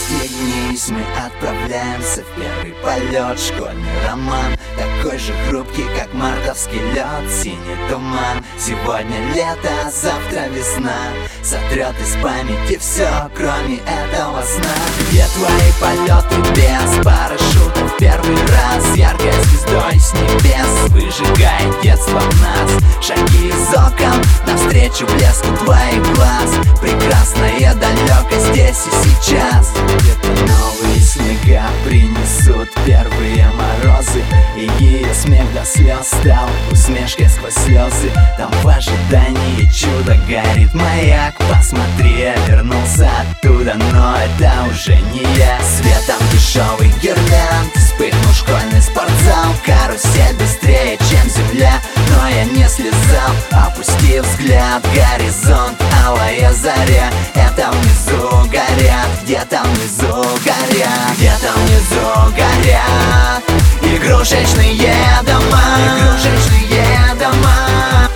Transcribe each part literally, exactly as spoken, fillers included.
Пристегнись, мы отправляемся в первый полет. Школьный роман, такой же хрупкий, как мартовский лед. Синий туман, сегодня лето, завтра весна. Сотрет из памяти все, кроме этого сна. Где твои полеты без парашютов? Первый раз яркой звездой с небес выжигает детство в нас. Шаги из окон, навстречу блеску твоих глаз. Прекрасное далеко здесь и сейчас. Где-то новые снега принесут первые морозы, и ее смех до слез стал усмешкой сквозь слезы. Там в ожидании чуда горит маяк. Посмотри, я вернулся оттуда, но это уже не я. Светом дешевый гирлянд вспыхнул школьный спортзал. Карусель быстрее, чем земля, но я не слезал. Опусти взгляд, горизонт, алая заря. Это внизу горят, где-то внизу горят, где-то внизу горят игрушечные дома, игрушечные дома.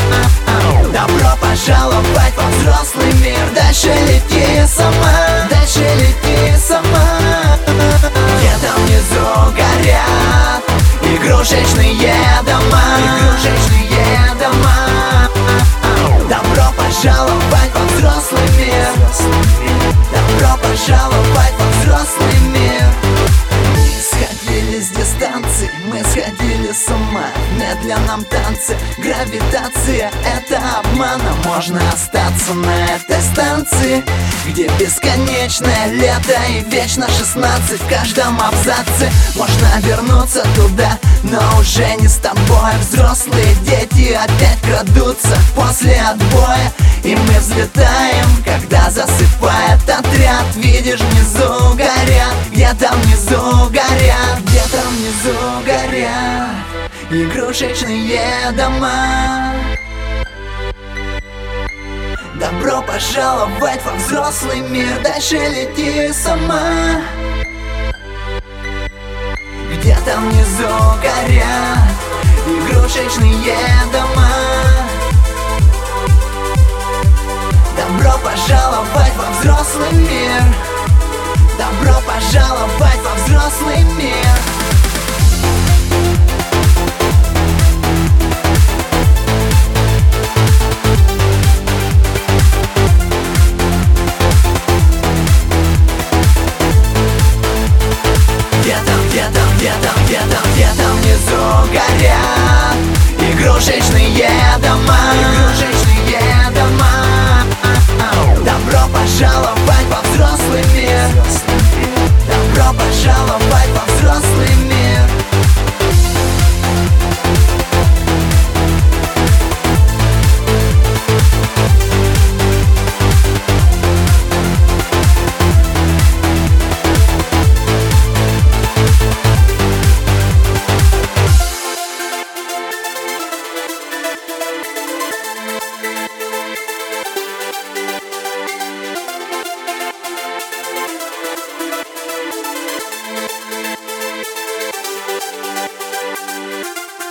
Добро пожаловать во взрослый мир. Дальше лети сама, дальше лети сама. Где-то внизу горят игрушечные дома, игрушечные дома. Добро пожаловать во взрослый мир. Добро пожаловать во взрослый мир. Мы сходили с дистанции, мы сходили с ума в медленном танце. Гравитация — это обман, а можно остаться на этой станции, где бесконечное лето и вечно шестнадцать в каждом абзаце. Можно вернуться туда, но уже не с тобой. Взрослые дети опять крадутся после отбоя, и мы взлетаем, когда засыпает отряд. Видишь, внизу горят, где-то внизу горят, где-то внизу горят игрушечные дома. Добро пожаловать во взрослый мир. Дальше лети сама. Где-то внизу горят игрушечные дома. Добро пожаловать во взрослый мир. Добро пожаловать во взрослый мир.